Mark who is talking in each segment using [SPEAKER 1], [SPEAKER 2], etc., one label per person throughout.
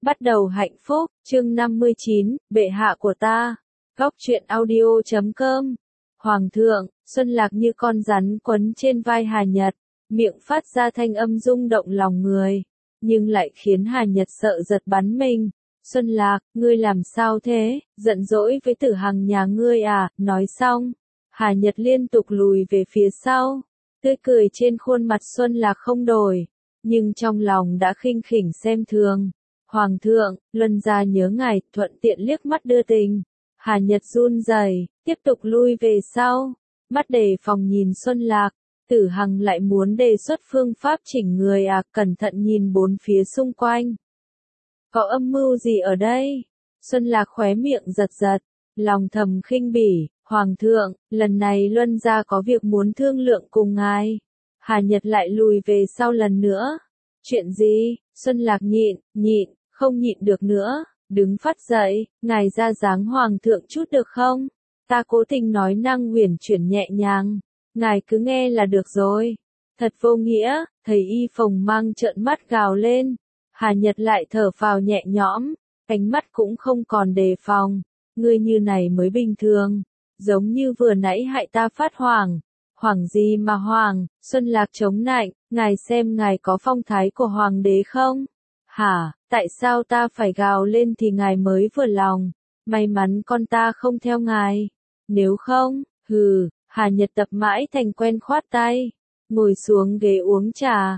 [SPEAKER 1] Bắt đầu hạnh phúc, chương 59, bệ hạ của ta. Góc truyện audio.com. Hoàng thượng, Xuân Lạc như con rắn quấn trên vai Hà Nhật, miệng phát ra thanh âm rung động lòng người, nhưng lại khiến Hà Nhật sợ giật bắn mình. Xuân Lạc, ngươi làm sao thế, giận dỗi với Tử Hằng nhà ngươi à, nói xong. Hà Nhật liên tục lùi về phía sau, tươi cười trên khuôn mặt Xuân Lạc không đổi, nhưng trong lòng đã khinh khỉnh xem thường. Hoàng thượng, Luân gia nhớ ngài, thuận tiện liếc mắt đưa tình. Hà Nhật run rẩy, tiếp tục lui về sau, mắt đề phòng nhìn Xuân Lạc. Tử Hằng lại muốn đề xuất phương pháp chỉnh người à, cẩn thận nhìn bốn phía xung quanh. Có âm mưu gì ở đây? Xuân Lạc khóe miệng giật giật, lòng thầm khinh bỉ. Hoàng thượng, lần này Luân gia có việc muốn thương lượng cùng ngài. Hà Nhật lại lùi về sau lần nữa. Chuyện gì? Xuân Lạc nhịn, không nhịn được nữa, đứng phát dậy, ngài ra dáng hoàng thượng chút được không? Ta cố tình nói năng huyền chuyển nhẹ nhàng, ngài cứ nghe là được rồi. Thật vô nghĩa, thầy Y Phồng Mang trợn mắt gào lên. Hà Nhật lại thở phào nhẹ nhõm, ánh mắt cũng không còn đề phòng. Ngươi như này mới bình thường, giống như vừa nãy hại ta phát hoảng. Hoảng gì mà hoảng? Xuân Lạc chống nạnh, ngài xem ngài có phong thái của hoàng đế không? Hả, tại sao ta phải gào lên thì ngài mới vừa lòng? May mắn con ta không theo ngài. Nếu không, Hà Nhật tập mãi thành quen khoát tay, ngồi xuống ghế uống trà.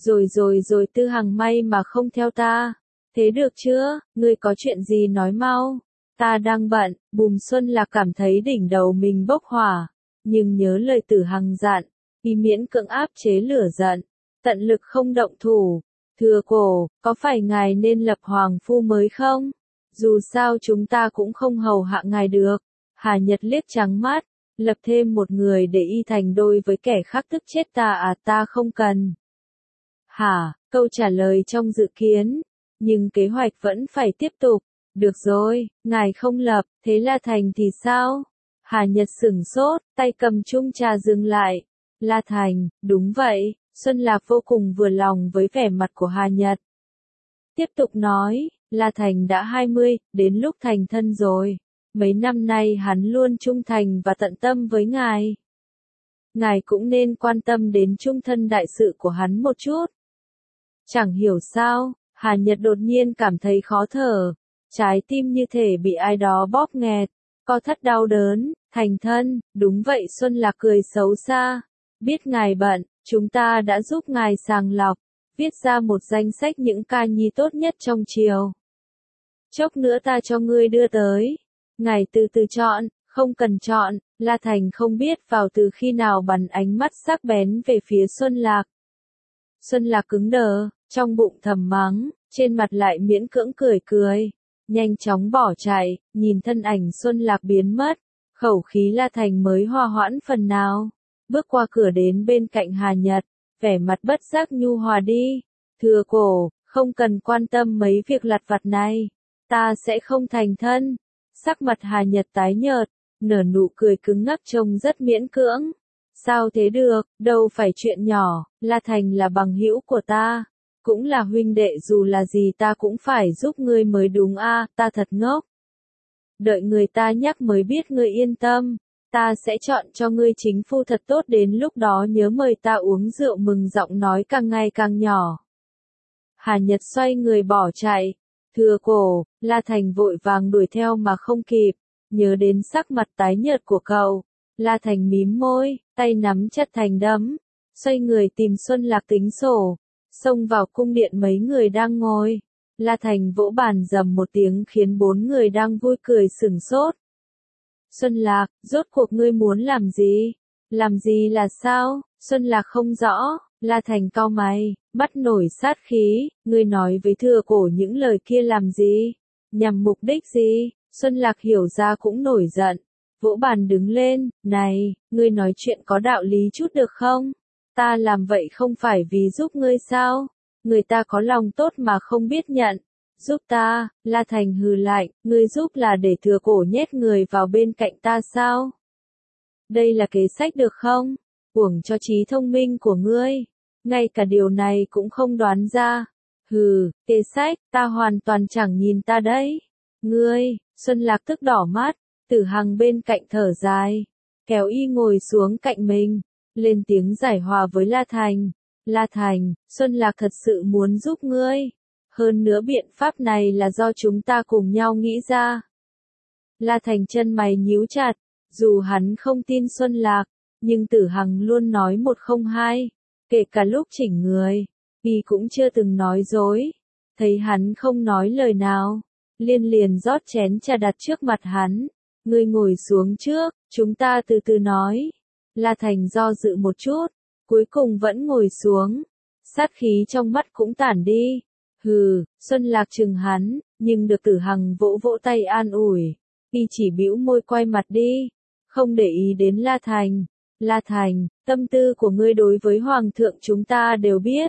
[SPEAKER 1] Rồi Tư Hằng may mà không theo ta. Thế được chưa, ngươi có chuyện gì nói mau. Ta đang bận, Bùm. Xuân Lạc cảm thấy đỉnh đầu mình bốc hỏa, nhưng nhớ lời Tử Hằng dặn, y miễn cưỡng áp chế lửa giận, tận lực không động thủ. Thưa cổ, có phải ngài nên lập hoàng phu mới không? Dù sao chúng ta cũng không hầu hạ ngài được. Hà Nhật liếc trắng mắt, lập thêm một người để y thành đôi với kẻ khác tức chết ta à, ta không cần. Hả, câu trả lời trong dự kiến, nhưng kế hoạch vẫn phải tiếp tục. Được rồi, ngài không lập, thế La Thành thì sao? Hà Nhật sửng sốt, tay cầm chung trà dừng lại. La Thành, đúng vậy. Xuân Lạc vô cùng vừa lòng với vẻ mặt của Hà Nhật. Tiếp tục nói, La Thành đã 20, đến lúc thành thân rồi. Mấy năm nay hắn luôn trung thành và tận tâm với ngài. Ngài cũng nên quan tâm đến trung thân đại sự của hắn một chút. Chẳng hiểu sao, Hà Nhật đột nhiên cảm thấy khó thở. Trái tim như thể bị ai đó bóp nghẹt, co thắt đau đớn. Thành thân, đúng vậy. Xuân Lạc cười xấu xa. Biết ngài bận, chúng ta đã giúp ngài sàng lọc, viết ra một danh sách những ca nhi tốt nhất trong triều. Chốc nữa ta cho ngươi đưa tới. Ngài từ từ chọn, không cần chọn. La Thành không biết vào từ khi nào bắn ánh mắt sắc bén về phía Xuân Lạc. Xuân Lạc cứng đờ, trong bụng thầm mắng, trên mặt lại miễn cưỡng cười. Nhanh chóng bỏ chạy, nhìn thân ảnh Xuân Lạc biến mất, khẩu khí La Thành mới hòa hoãn phần nào. Bước qua cửa đến bên cạnh Hà Nhật, vẻ mặt bất giác nhu hòa đi. Thưa cổ, không cần quan tâm mấy việc lặt vặt này, ta sẽ không thành thân. Sắc mặt Hà Nhật tái nhợt, nở nụ cười cứng ngắc trông rất miễn cưỡng. Sao thế được, đâu phải chuyện nhỏ, La Thành là bằng hữu của ta, cũng là huynh đệ, dù là gì ta cũng phải giúp ngươi mới đúng a. Ta thật ngốc. Đợi người ta nhắc mới biết ngươi yên tâm. Ta sẽ chọn cho ngươi chính phu thật tốt, đến lúc đó nhớ mời ta uống rượu mừng. Giọng nói càng ngày càng nhỏ. Hà Nhật xoay người bỏ chạy. Thưa cổ, La Thành vội vàng đuổi theo mà không kịp. Nhớ đến sắc mặt tái nhợt của cậu, La Thành mím môi, tay nắm chặt thành đấm. Xoay người tìm Xuân Lạc tính sổ. Xông vào cung điện mấy người đang ngồi. La Thành vỗ bàn rầm một tiếng khiến bốn người đang vui cười sửng sốt. Xuân Lạc, rốt cuộc ngươi muốn làm gì? Làm gì là sao? Xuân Lạc không rõ. La Thành cau mày, mắt nổi sát khí. Ngươi nói với thưa cổ những lời kia làm gì? Nhằm mục đích gì? Xuân Lạc hiểu ra cũng nổi giận. Vỗ bàn đứng lên. Này, ngươi nói chuyện có đạo lý chút được không? Ta làm vậy không phải vì giúp ngươi sao? Người ta có lòng tốt mà không biết nhận. Giúp ta, La Thành hừ lạnh, ngươi giúp là để thừa cổ nhét người vào bên cạnh ta sao? Đây là kế sách được không? Uổng cho trí thông minh của ngươi. Ngay cả điều này cũng không đoán ra. Hừ, kế sách, ta hoàn toàn chẳng nhìn ta đấy. Ngươi, Xuân Lạc tức đỏ mắt, Tử Hằng bên cạnh thở dài, kéo y ngồi xuống cạnh mình, lên tiếng giải hòa với La Thành. La Thành, Xuân Lạc thật sự muốn giúp ngươi. Hơn nữa biện pháp này là do chúng ta cùng nhau nghĩ ra. La Thành chân mày nhíu chặt, dù hắn không tin Xuân Lạc, nhưng Tử Hằng luôn nói một không hai, kể cả lúc chỉnh người, y cũng chưa từng nói dối. Thấy hắn không nói lời nào, Liên liền rót chén trà đặt trước mặt hắn. Ngươi ngồi xuống trước, chúng ta từ từ nói. La Thành do dự một chút, cuối cùng vẫn ngồi xuống. Sát khí trong mắt cũng tản đi. Hừ, Xuân Lạc chừng hắn, nhưng được Tử Hằng vỗ vỗ tay an ủi. Y chỉ bĩu môi quay mặt đi, không để ý đến La Thành. La Thành, tâm tư của ngươi đối với Hoàng thượng chúng ta đều biết.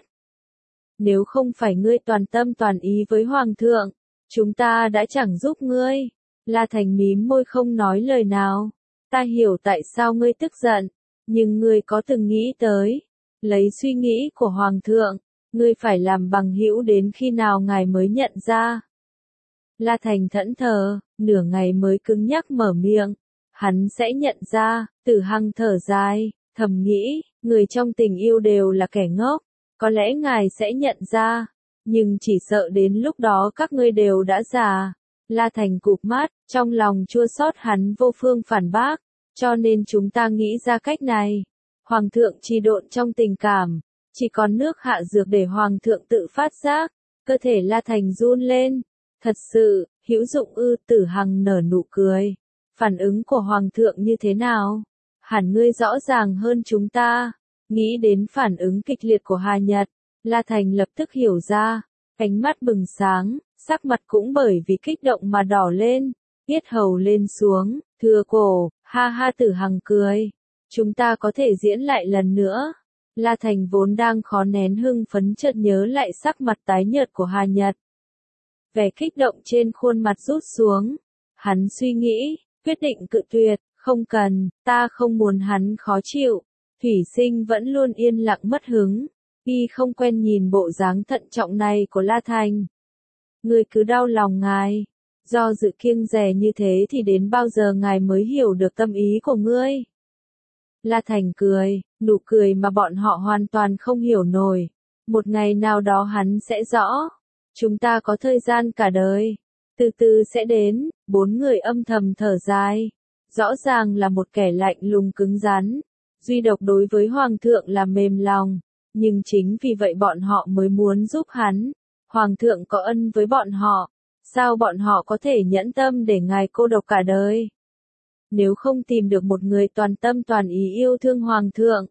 [SPEAKER 1] Nếu không phải ngươi toàn tâm toàn ý với Hoàng thượng, chúng ta đã chẳng giúp ngươi. La Thành mím môi không nói lời nào. Ta hiểu tại sao ngươi tức giận, nhưng ngươi có từng nghĩ tới, lấy suy nghĩ của Hoàng thượng, ngươi phải làm bằng hữu đến khi nào ngài mới nhận ra. La Thành thẫn thờ, nửa ngày mới cứng nhắc mở miệng. Hắn sẽ nhận ra. Tử Hằng thở dài, thầm nghĩ, người trong tình yêu đều là kẻ ngốc, có lẽ ngài sẽ nhận ra, nhưng chỉ sợ đến lúc đó các ngươi đều đã già. La Thành cụp mắt, trong lòng chua xót hắn vô phương phản bác, cho nên chúng ta nghĩ ra cách này. Hoàng thượng trì độn trong tình cảm, chỉ còn nước hạ dược để Hoàng thượng tự phát giác. Cơ thể La Thành run lên. Thật sự, hữu dụng ư? Tử Hằng nở nụ cười. Phản ứng của Hoàng thượng như thế nào? Hẳn ngươi rõ ràng hơn chúng ta. Nghĩ đến phản ứng kịch liệt của Hà Nhật, La Thành lập tức hiểu ra, ánh mắt bừng sáng, sắc mặt cũng bởi vì kích động mà đỏ lên, yết hầu lên xuống, thưa cổ, ha ha. Tử Hằng cười. Chúng ta có thể diễn lại lần nữa. La Thành vốn đang khó nén hưng phấn chợt nhớ lại sắc mặt tái nhợt của Hà Nhật. Vẻ kích động trên khuôn mặt rút xuống. Hắn suy nghĩ, quyết định cự tuyệt, không cần, ta không muốn hắn khó chịu. Thủy Sinh vẫn luôn yên lặng mất hứng, y không quen nhìn bộ dáng thận trọng này của La Thành. Ngươi cứ đau lòng ngài, do dự kiêng dè như thế thì đến bao giờ ngài mới hiểu được tâm ý của ngươi? La Thành cười, nụ cười mà bọn họ hoàn toàn không hiểu nổi. Một ngày nào đó hắn sẽ rõ. Chúng ta có thời gian cả đời. Từ từ sẽ đến. Bốn người âm thầm thở dài. Rõ ràng là một kẻ lạnh lùng cứng rắn. Duy độc đối với Hoàng thượng là mềm lòng. Nhưng chính vì vậy bọn họ mới muốn giúp hắn. Hoàng thượng có ân với bọn họ. Sao bọn họ có thể nhẫn tâm để ngài cô độc cả đời? Nếu không tìm được một người toàn tâm toàn ý yêu thương Hoàng thượng,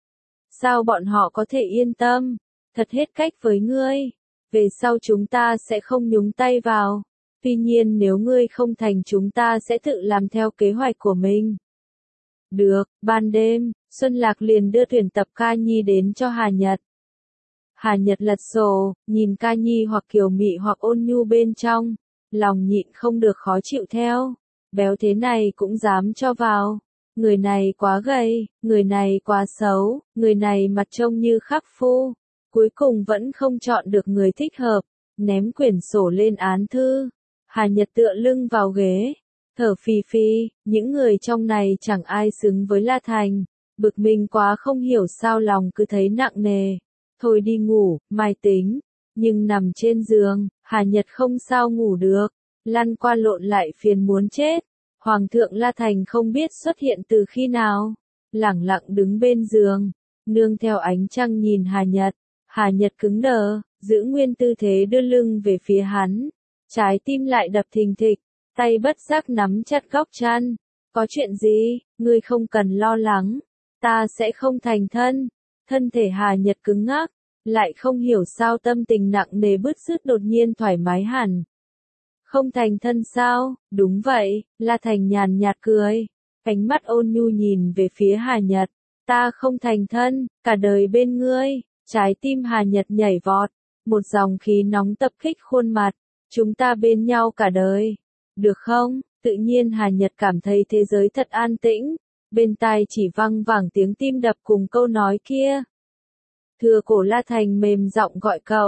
[SPEAKER 1] sao bọn họ có thể yên tâm? Thật hết cách với ngươi. Về sau chúng ta sẽ không nhúng tay vào. Tuy nhiên nếu ngươi không thành chúng ta sẽ tự làm theo kế hoạch của mình. Được. Ban đêm, Xuân Lạc liền đưa tuyển tập ca nhi đến cho Hà Nhật. Hà Nhật lật sổ, nhìn ca nhi hoặc kiều mị hoặc ôn nhu bên trong, lòng nhịn không được khó chịu theo. Béo thế này cũng dám cho vào. Người này quá gầy, người này quá xấu, người này mặt trông như khắc phu. Cuối cùng vẫn không chọn được người thích hợp, ném quyển sổ lên án thư. Hà Nhật tựa lưng vào ghế, thở phì phì, những người trong này chẳng ai xứng với La Thành. Bực mình quá không hiểu sao lòng cứ thấy nặng nề. Thôi đi ngủ, mai tính. Nhưng nằm trên giường, Hà Nhật không sao ngủ được. Lăn qua lộn lại phiền muốn chết. Hoàng thượng La Thành không biết xuất hiện từ khi nào. Lẳng lặng đứng bên giường, nương theo ánh trăng nhìn Hà Nhật. Hà Nhật cứng đờ, giữ nguyên tư thế đưa lưng về phía hắn. Trái tim lại đập thình thịch, tay bất giác nắm chặt góc chăn. Có chuyện gì? Ngươi không cần lo lắng. Ta sẽ không thành thân. Thân thể Hà Nhật cứng ngắc, lại không hiểu sao tâm tình nặng nề bứt rứt đột nhiên thoải mái hẳn. Không thành thân sao? Đúng vậy. La Thành nhàn nhạt cười, ánh mắt ôn nhu nhìn về phía Hà Nhật. Ta không thành thân, cả đời bên ngươi. Trái tim Hà Nhật nhảy vọt, một dòng khí nóng tập kích khuôn mặt. Chúng ta bên nhau cả đời, được không? Tự nhiên Hà Nhật cảm thấy thế giới thật an tĩnh, bên tai chỉ văng vẳng tiếng tim đập cùng câu nói kia. Thưa cổ. La Thành mềm giọng gọi cậu,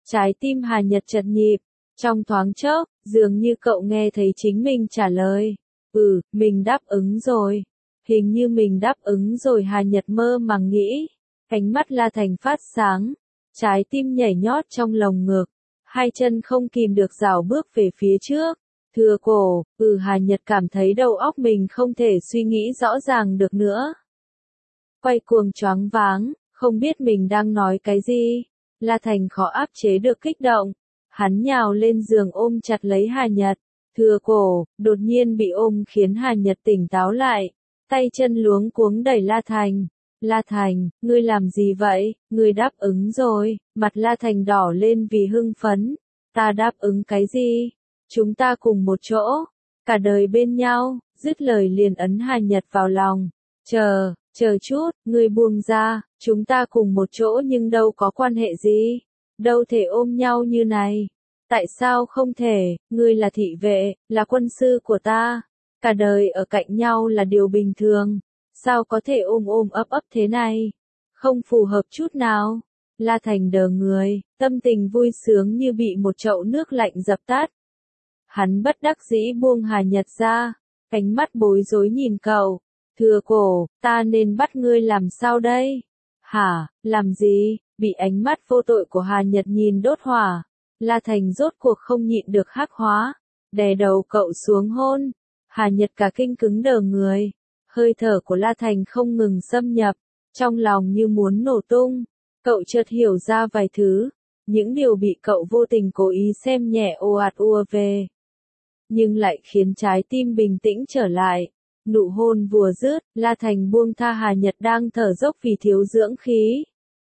[SPEAKER 1] Trái tim Hà Nhật chợt nhịp. Trong thoáng chốc, dường như cậu nghe thấy chính mình trả lời. Mình đáp ứng rồi. Hình như mình đáp ứng rồi, Hà Nhật mơ màng nghĩ. Ánh mắt La Thành phát sáng. Trái tim nhảy nhót trong lồng ngực. Hai chân không kìm được rảo bước về phía trước. Thưa cổ, Hà Nhật cảm thấy đầu óc mình không thể suy nghĩ rõ ràng được nữa. Quay cuồng choáng váng, không biết mình đang nói cái gì. La Thành khó áp chế được kích động. Hắn nhào lên giường ôm chặt lấy Hà Nhật. Thưa cổ, đột nhiên bị ôm khiến Hà Nhật tỉnh táo lại. Tay chân luống cuống đẩy La Thành. La Thành, ngươi làm gì vậy? Ngươi đáp ứng rồi. Mặt La Thành đỏ lên vì hưng phấn. Ta đáp ứng cái gì? Chúng ta cùng một chỗ. Cả đời bên nhau. Dứt lời liền ấn Hà Nhật vào lòng. Chờ chút, ngươi buông ra. Chúng ta cùng một chỗ nhưng đâu có quan hệ gì. Đâu thể ôm nhau như này. Tại sao không thể? Ngươi là thị vệ, là quân sư của ta. Cả đời ở cạnh nhau là điều bình thường. Sao có thể ôm ôm ấp ấp thế này? Không phù hợp chút nào. La Thành đờ người, tâm tình vui sướng như bị một chậu nước lạnh dập tắt. Hắn bất đắc dĩ buông Hà Nhật ra, ánh mắt bối rối nhìn cậu. Thưa cổ, ta nên bắt ngươi làm sao đây? Hả, làm gì? Bị ánh mắt vô tội của Hà Nhật nhìn đốt hỏa. La Thành rốt cuộc không nhịn được hắc hóa, đè đầu cậu xuống hôn. Hà Nhật cả kinh cứng đờ người. Hơi thở của La Thành không ngừng xâm nhập, trong lòng như muốn nổ tung. Cậu chợt hiểu ra vài thứ, những điều bị cậu vô tình cố ý xem nhẹ ồ ạt ùa về. Nhưng lại khiến trái tim bình tĩnh trở lại. Nụ hôn vừa dứt, La Thành buông tha Hà Nhật đang thở dốc vì thiếu dưỡng khí.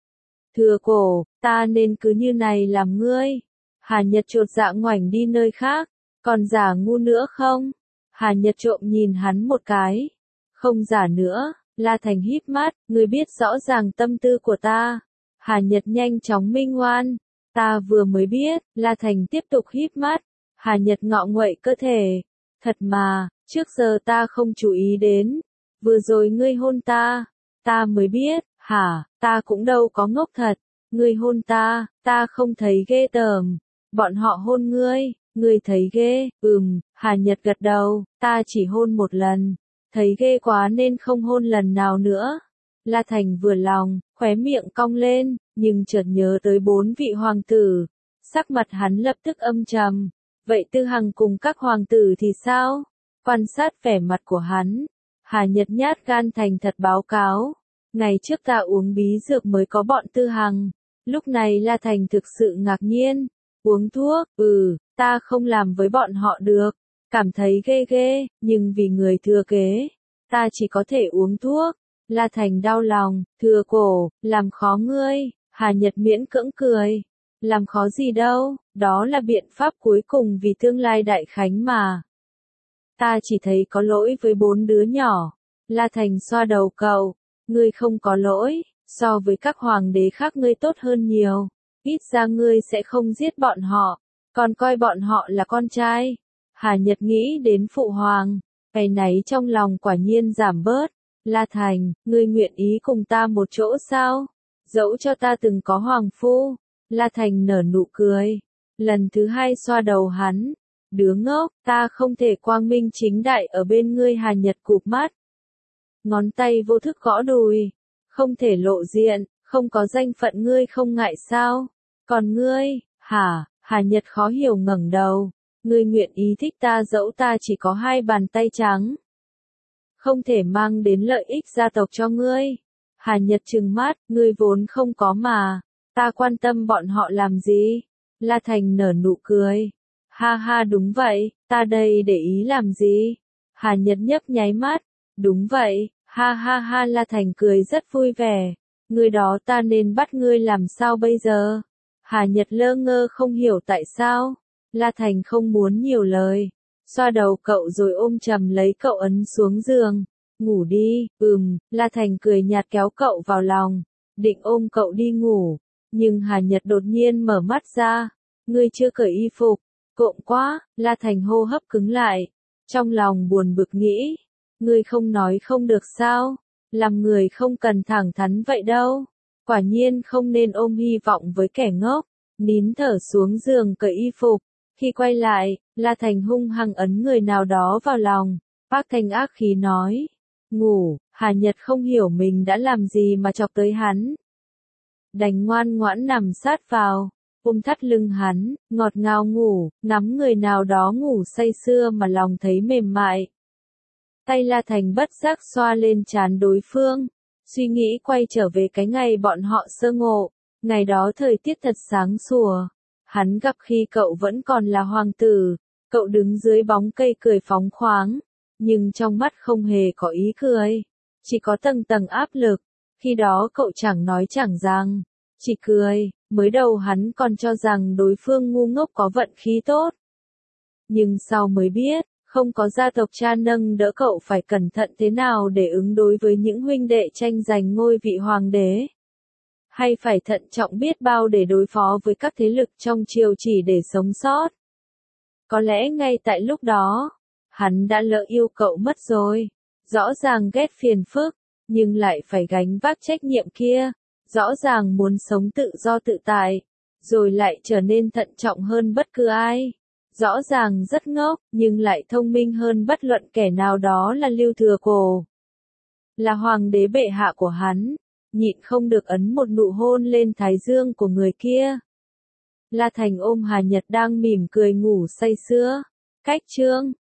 [SPEAKER 1] Thưa cổ, ta nên cứ như này làm ngươi. Hà Nhật chột dạ ngoảnh đi nơi khác, còn giả ngu nữa không? Hà Nhật trộm nhìn hắn một cái. Không giả nữa, La Thành híp mắt, ngươi biết rõ ràng tâm tư của ta. Hà Nhật nhanh chóng minh oan. Ta vừa mới biết, La Thành tiếp tục híp mắt. Hà Nhật ngọ nguậy cơ thể. Thật mà, trước giờ ta không chú ý đến. Vừa rồi ngươi hôn ta. Ta mới biết, hả, ta cũng đâu có ngốc thật. Ngươi hôn ta, ta không thấy ghê tởm. Bọn họ hôn ngươi thấy ghê, Hà Nhật gật đầu, ta chỉ hôn một lần. Thấy ghê quá nên không hôn lần nào nữa. La Thành vừa lòng, khóe miệng cong lên, nhưng chợt nhớ tới 4 vị hoàng tử. Sắc mặt hắn lập tức âm trầm. Vậy Tư Hằng cùng các hoàng tử thì sao? Quan sát vẻ mặt của hắn. Hà Nhật nhát gan thành thật báo cáo. Ngày trước ta uống bí dược mới có bọn Tư Hằng. Lúc này La Thành thực sự ngạc nhiên. Uống thuốc, ta không làm với bọn họ được. Cảm thấy ghê ghê, nhưng vì người thừa kế, ta chỉ có thể uống thuốc. La Thành đau lòng, thưa cổ, làm khó ngươi. Hà Nhật miễn cưỡng cười. Làm khó gì đâu, đó là biện pháp cuối cùng vì tương lai đại khánh mà. Ta chỉ thấy có lỗi với 4 đứa nhỏ. La Thành xoa đầu cậu, ngươi không có lỗi, so với các hoàng đế khác ngươi tốt hơn nhiều. Ít ra ngươi sẽ không giết bọn họ, còn coi bọn họ là con trai. Hà Nhật nghĩ đến phụ hoàng, áy náy trong lòng quả nhiên giảm bớt. La Thành, ngươi nguyện ý cùng ta một chỗ sao? Dẫu cho ta từng có hoàng phu. La Thành nở nụ cười. Lần thứ 2 xoa đầu hắn. Đứa ngốc, ta không thể quang minh chính đại ở bên ngươi. Hà Nhật cụp mắt. Ngón tay vô thức gõ đùi. Không thể lộ diện, không có danh phận ngươi không ngại sao? Còn ngươi, hả? Hà Nhật khó hiểu ngẩng đầu. Ngươi nguyện ý thích ta dẫu ta chỉ có 2 bàn tay trắng. Không thể mang đến lợi ích gia tộc cho ngươi. Hà Nhật trừng mắt, ngươi vốn không có mà. Ta quan tâm bọn họ làm gì? La Thành nở nụ cười. Ha ha đúng vậy, ta đây để ý làm gì? Hà Nhật nhấp nháy mắt. Đúng vậy, ha ha ha. La Thành cười rất vui vẻ. Người đó ta nên bắt ngươi làm sao bây giờ? Hà Nhật lơ ngơ không hiểu tại sao. La Thành không muốn nhiều lời. Xoa đầu cậu rồi ôm chầm lấy cậu ấn xuống giường. Ngủ đi, La Thành cười nhạt kéo cậu vào lòng. Định ôm cậu đi ngủ. Nhưng Hà Nhật đột nhiên mở mắt ra. Ngươi chưa cởi y phục. Cộm quá, La Thành hô hấp cứng lại. Trong lòng buồn bực nghĩ. Ngươi không nói không được sao? Làm người không cần thẳng thắn vậy đâu. Quả nhiên không nên ôm hy vọng với kẻ ngốc. nín thở xuống giường cởi y phục. Khi quay lại, La Thành hung hăng ấn người nào đó vào lòng. Bác Thành ác khí nói. Ngủ, Hà Nhật không hiểu mình đã làm gì mà chọc tới hắn. Đành ngoan ngoãn nằm sát vào, ôm thắt lưng hắn, ngọt ngào ngủ, ngắm người nào đó ngủ say sưa mà lòng thấy mềm mại. Tay La Thành bất giác xoa lên trán đối phương, suy nghĩ quay trở về cái ngày bọn họ sơ ngộ, ngày đó thời tiết thật sáng sủa. Hắn gặp khi cậu vẫn còn là hoàng tử, cậu đứng dưới bóng cây cười phóng khoáng, nhưng trong mắt không hề có ý cười, chỉ có tầng tầng áp lực. Khi đó cậu chẳng nói chẳng rằng, chỉ cười, mới đầu hắn còn cho rằng đối phương ngu ngốc có vận khí tốt. Nhưng sau mới biết, không có gia tộc cha nâng đỡ cậu phải cẩn thận thế nào để ứng đối với những huynh đệ tranh giành ngôi vị hoàng đế. Hay phải thận trọng biết bao để đối phó với các thế lực trong triều chỉ để sống sót. Có lẽ ngay tại lúc đó, hắn đã lỡ yêu cậu mất rồi. Rõ ràng ghét phiền phức, nhưng lại phải gánh vác trách nhiệm kia. Rõ ràng muốn sống tự do tự tại, rồi lại trở nên thận trọng hơn bất cứ ai. Rõ ràng rất ngốc, nhưng lại thông minh hơn bất luận kẻ nào, đó là Lưu Thừa Cổ. Là hoàng đế bệ hạ của hắn, nhịn không được ấn một nụ hôn lên thái dương của người kia. La Thành ôm Hà Nhật đang mỉm cười ngủ say sưa. Cách chương